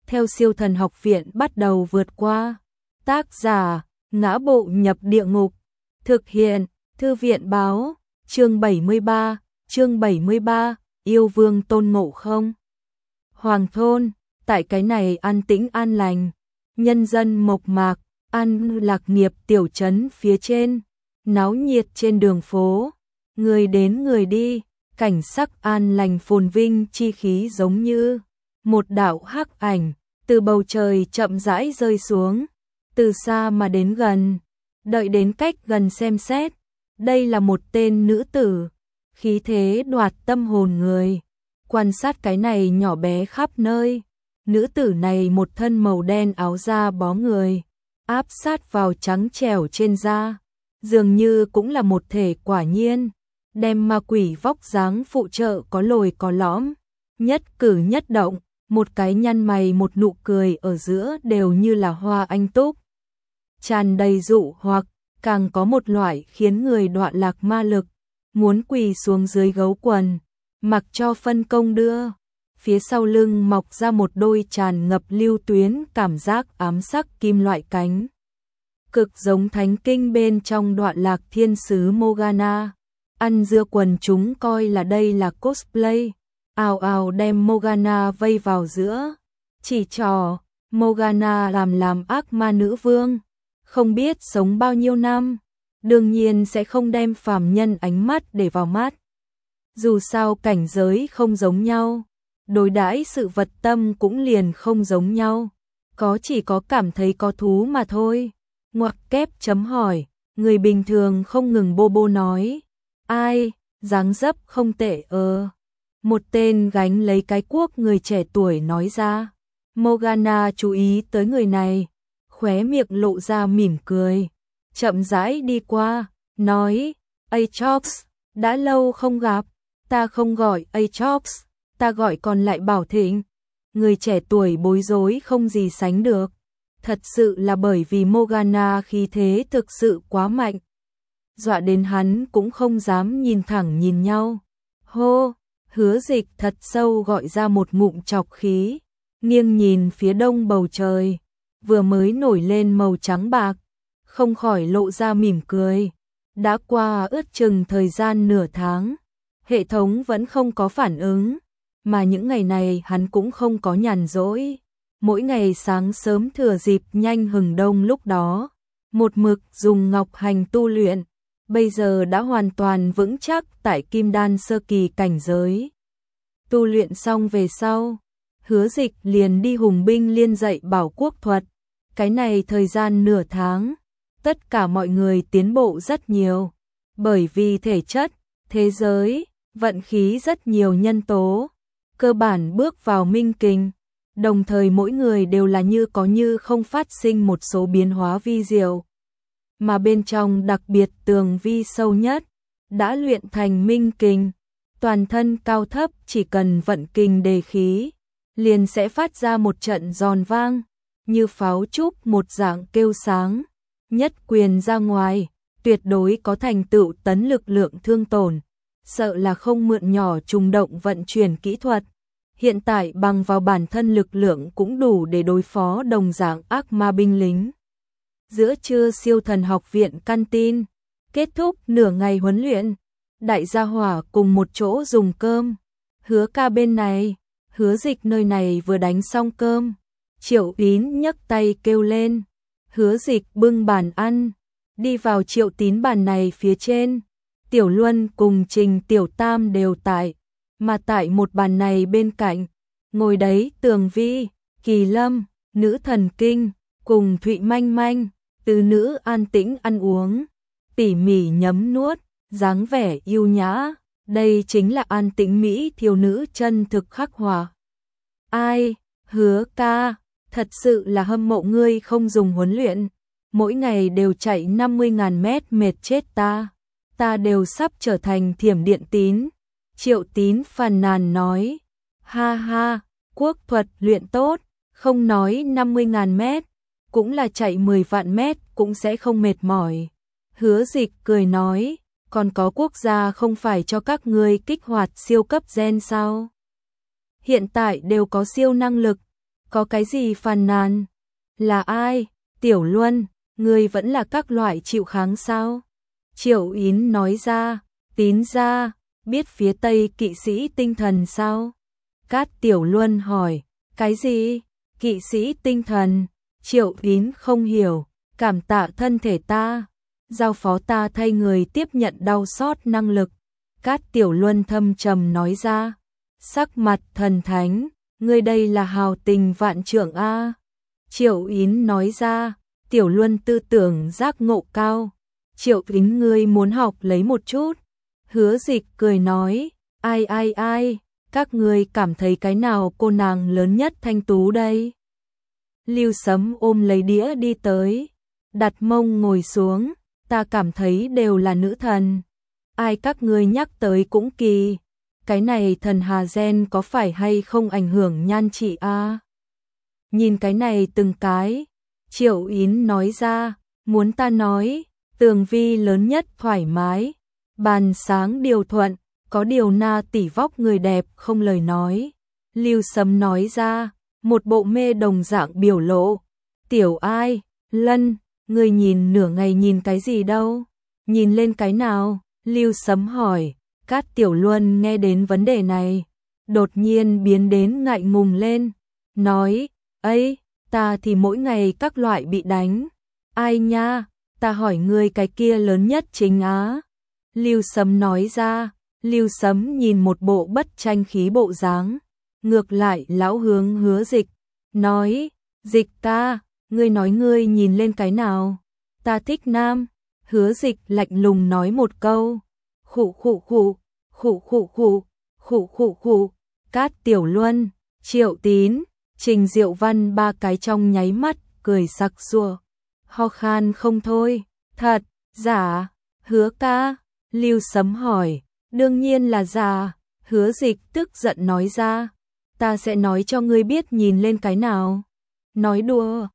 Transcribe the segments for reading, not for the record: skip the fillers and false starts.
theo Siêu Thần Học Viện bắt đầu vượt qua. Tác giả: Ngã Bộ Nhập Địa Ngục. Thực hiện: Thư viện báo. Chương 73, yêu vương tôn ngộ không. Hoàng thôn, tại cái này an tĩnh an lành, nhân dân mộc mạc, an lạc nghiệp tiểu trấn phía trên, náo nhiệt trên đường phố, người đến người đi, cảnh sắc an lành phồn vinh chi khí giống như một đạo hắc ảnh, từ bầu trời chậm rãi rơi xuống, từ xa mà đến gần, đợi đến cách gần xem xét, đây là một tên nữ tử, khí thế đoạt tâm hồn người. Quan sát cái này nhỏ bé khắp nơi, nữ tử này một thân màu đen áo da bó người, áp sát vào trắng trẻo trên da, dường như cũng là một thể quả nhiên, đem ma quỷ vóc dáng phụ trợ có lồi có lõm, nhất cử nhất động, một cái nhăn mày một nụ cười ở giữa đều như là hoa anh túc, tràn đầy dụ hoặc, càng có một loại khiến người đoạn lạc ma lực, muốn quỳ xuống dưới gấu quần, mặc cho phân công đưa. Phía sau lưng mọc ra một đôi tràn ngập lưu tuyến cảm giác ám sắc kim loại cánh. Cực giống thánh kinh bên trong đoạn lạc thiên sứ Morgana. Ăn dưa quần chúng coi là đây là cosplay. Ào ào đem Morgana vây vào giữa. Chỉ trò, Morgana làm ác ma nữ vương. Không biết sống bao nhiêu năm. Đương nhiên sẽ không đem phàm nhân ánh mắt để vào mắt. Dù sao cảnh giới không giống nhau, đối đãi sự vật tâm cũng liền không giống nhau, chỉ có cảm thấy có thú mà thôi. Ngoặc kép chấm hỏi, người bình thường không ngừng bô bô nói, ai, dáng dấp không tệ Một tên gánh lấy cái cuốc người trẻ tuổi nói ra. Morgana chú ý tới người này, khóe miệng lộ ra mỉm cười, chậm rãi đi qua, nói, Aatrox, đã lâu không gặp. Ta không gọi Aatrox, ta gọi còn lại Bảo Thịnh. Người trẻ tuổi bối rối không gì sánh được. Thật sự là bởi vì Morgana khí thế thực sự quá mạnh. Dọa đến hắn cũng không dám nhìn thẳng nhìn nhau. Hô, Hứa Dịch thật sâu gọi ra một ngụm trọc khí. Nghiêng nhìn phía đông bầu trời, vừa mới nổi lên màu trắng bạc. Không khỏi lộ ra mỉm cười. Đã qua ước chừng thời gian nửa tháng. Hệ thống vẫn không có phản ứng, mà những ngày này hắn cũng không có nhàn rỗi. Mỗi ngày sáng sớm thừa dịp nhanh hừng đông lúc đó, một mực dùng ngọc hành tu luyện, bây giờ đã hoàn toàn vững chắc tại kim đan sơ kỳ cảnh giới. Tu luyện xong về sau, Hứa Dịch liền đi hùng binh liên dạy bảo quốc thuật. Cái này thời gian nửa tháng, tất cả mọi người tiến bộ rất nhiều, bởi vì thể chất, thế giới, vận khí rất nhiều nhân tố, cơ bản bước vào minh kình, đồng thời mỗi người đều là như có như không phát sinh một số biến hóa vi diệu, mà bên trong đặc biệt tường vi sâu nhất, đã luyện thành minh kình, toàn thân cao thấp chỉ cần vận kình đề khí, liền sẽ phát ra một trận giòn vang, như pháo trúc một dạng kêu sáng, nhất quyền ra ngoài, tuyệt đối có thành tựu tấn lực lượng thương tổn. Sợ là không mượn nhỏ trùng động vận chuyển kỹ thuật. Hiện tại bằng vào bản thân lực lượng cũng đủ để đối phó đồng dạng ác ma binh lính. Giữa trưa Siêu Thần Học Viện canteen, kết thúc nửa ngày huấn luyện. Đại gia hỏa cùng một chỗ dùng cơm. Hứa ca bên này, Hứa Dịch nơi này vừa đánh xong cơm. Triệu Tín nhấc tay kêu lên. Hứa Dịch bưng bàn ăn, đi vào Triệu Tín bàn này phía trên. Tiểu Luân cùng Trình Tiểu Tam đều tại, mà tại một bàn này bên cạnh, ngồi đấy Tường Vi, Kỳ Lâm, Nữ Thần Kinh, cùng Thụy Manh Manh, tứ nữ an tĩnh ăn uống, tỉ mỉ nhấm nuốt, dáng vẻ yêu nhã, đây chính là an tĩnh mỹ thiếu nữ chân thực khắc họa. Ai, Hứa ca, thật sự là hâm mộ ngươi không dùng huấn luyện, mỗi ngày đều chạy 50.000 mét mệt chết ta. Ta đều sắp trở thành Thiểm Điện Tín. Triệu Tín phàn nàn nói, ha ha, quốc thuật luyện tốt, không nói 50.000 mét, cũng là chạy 10 vạn mét cũng sẽ không mệt mỏi. Hứa Dịch cười nói, còn có quốc gia không phải cho các ngươi kích hoạt siêu cấp gen sao? Hiện tại đều có siêu năng lực, có cái gì phàn nàn? Là ai? Tiểu Luân, ngươi vẫn là các loại chịu kháng sao? Triệu Yến nói ra, Tín gia, biết phía Tây kỵ sĩ tinh thần sao? Cát Tiểu Luân hỏi, cái gì? Kỵ sĩ tinh thần? Triệu Yến không hiểu, cảm tạ thân thể ta, giao phó ta thay người tiếp nhận đau xót năng lực. Cát Tiểu Luân thâm trầm nói ra, sắc mặt thần thánh, ngươi đây là hào tình vạn trượng a. Triệu Yến nói ra, Tiểu Luân tư tưởng giác ngộ cao. Triệu Yến ngươi muốn học lấy một chút. Hứa Dịch cười nói, ai, các ngươi cảm thấy cái nào cô nàng lớn nhất thanh tú đây? Lưu Sấm ôm lấy đĩa đi tới, đặt mông ngồi xuống, ta cảm thấy đều là nữ thần. Ai các ngươi nhắc tới cũng kỳ, cái này thần hà gen có phải hay không ảnh hưởng nhan trị a? Nhìn cái này từng cái, Triệu Yến nói ra, muốn ta nói, tường vi lớn nhất thoải mái, bàn sáng điều thuận, có điều na tỷ vóc người đẹp không lời nói. Lưu Sấm nói ra, một bộ mê đồng dạng biểu lộ. Tiểu Ai, Lân, người nhìn nửa ngày nhìn cái gì đâu? Nhìn lên cái nào? Lưu Sấm hỏi. Cát Tiểu Luân nghe đến vấn đề này, đột nhiên biến đến ngại ngùng lên, nói, ấy, ta thì mỗi ngày các loại bị đánh. Ai nha, ta hỏi ngươi cái kia lớn nhất chính á. Lưu Sấm nói ra, Lưu Sấm nhìn một bộ bất tranh khí bộ dáng, ngược lại lão hướng Hứa Dịch, nói, Dịch ca, ngươi nói ngươi nhìn lên cái nào? Ta thích nam. Hứa Dịch lạnh lùng nói một câu, khụ khụ khụ, khụ khụ khụ, khụ khụ khụ. Cát Tiểu Luân, Triệu Tín, Trình Diệu Văn ba cái trong nháy mắt cười sặc sụa, ho khan không thôi. Thật, giả? Hứa ca? Lưu Sấm hỏi. Đương nhiên là giả. Hứa Dịch tức giận nói ra, ta sẽ nói cho ngươi biết nhìn lên cái nào. Nói đùa,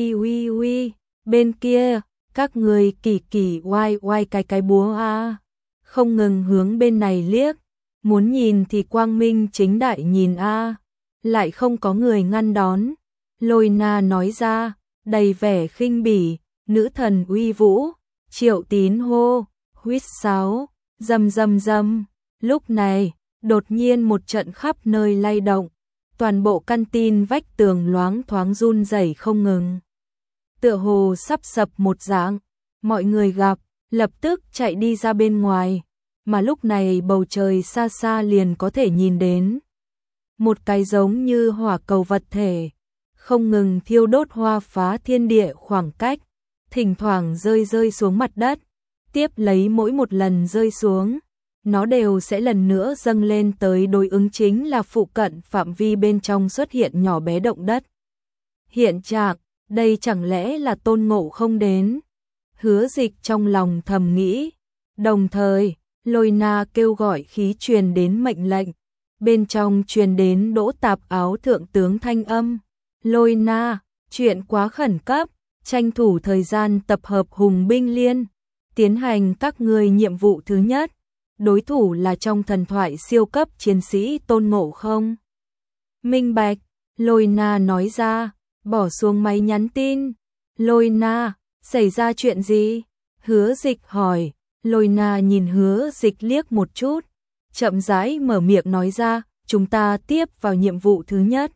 uy, bên kia, các người kỳ kỳ oai cái búa a, không ngừng hướng bên này liếc, muốn nhìn thì quang minh chính đại nhìn a, lại không có người ngăn đón. Lôi Na nói ra, đầy vẻ khinh bỉ, nữ thần uy vũ. Triệu Tín hô, huýt sáo, rầm. Lúc này, đột nhiên một trận khắp nơi lay động, toàn bộ căn tin vách tường loáng thoáng run rẩy không ngừng, tựa hồ sắp sập một dạng. Mọi người gặp, lập tức chạy đi ra bên ngoài, mà lúc này bầu trời xa xa liền có thể nhìn đến một cái giống như hỏa cầu vật thể, không ngừng thiêu đốt hoa phá thiên địa khoảng cách, thỉnh thoảng rơi xuống mặt đất, tiếp lấy mỗi một lần rơi xuống, nó đều sẽ lần nữa dâng lên tới đối ứng chính là phụ cận phạm vi bên trong xuất hiện nhỏ bé động đất. Hiện trạng, đây chẳng lẽ là Tôn Ngộ Không đến? Hứa Dịch trong lòng thầm nghĩ, đồng thời, Lôi Na kêu gọi khí truyền đến mệnh lệnh, bên trong truyền đến Đỗ Tạp Áo thượng tướng thanh âm. Lôi Na, chuyện quá khẩn cấp, tranh thủ thời gian tập hợp hùng binh liên, tiến hành các ngươi nhiệm vụ thứ nhất. Đối thủ là trong thần thoại siêu cấp chiến sĩ Tôn Ngộ Không. Minh bạch, Lôi Na nói ra, bỏ xuống máy nhắn tin. Lôi Na, xảy ra chuyện gì? Hứa Dịch hỏi. Lôi Na nhìn Hứa Dịch liếc một chút, chậm rãi mở miệng nói ra, chúng ta tiếp vào nhiệm vụ thứ nhất.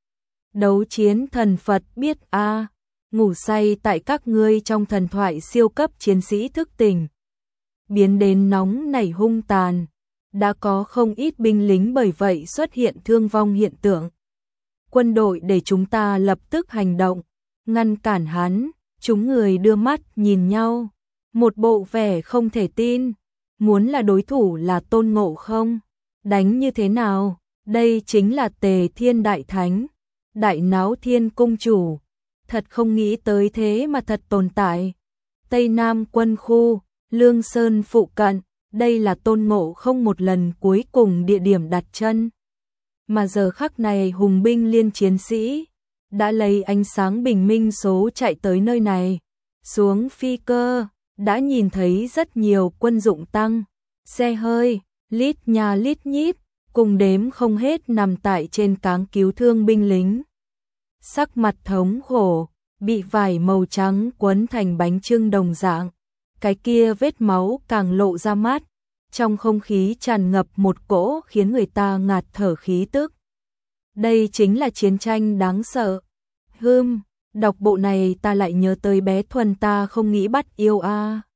Đấu chiến thần Phật biết a, ngủ say tại các ngươi trong thần thoại siêu cấp chiến sĩ thức tỉnh, biến đến nóng nảy hung tàn, đã có không ít binh lính bởi vậy xuất hiện thương vong hiện tượng. Quân đội để chúng ta lập tức hành động, ngăn cản hắn. Chúng người đưa mắt nhìn nhau, một bộ vẻ không thể tin, muốn là đối thủ là Tôn Ngộ Không, đánh như thế nào? Đây chính là Tề Thiên Đại Thánh, Đại Náo Thiên Cung chủ, thật không nghĩ tới thế mà thật tồn tại. Tây Nam quân khu, Lương Sơn phụ cận, đây là Tôn Ngộ Không một lần cuối cùng địa điểm đặt chân. Mà giờ khắc này hùng binh liên chiến sĩ đã lấy ánh sáng bình minh số chạy tới nơi này, xuống phi cơ, đã nhìn thấy rất nhiều quân dụng tăng, xe hơi, lít nhà lít nhít, cùng đếm không hết nằm tại trên cáng cứu thương binh lính. sắc mặt thống khổ, bị vải màu trắng quấn thành bánh chưng đồng dạng. Cái kia vết máu càng lộ ra mắt, trong không khí tràn ngập một cỗ khiến người ta ngạt thở khí tức. Đây chính là chiến tranh đáng sợ. Đọc bộ này ta lại nhớ tới bé Thuần ta không nghĩ bắt yêu a.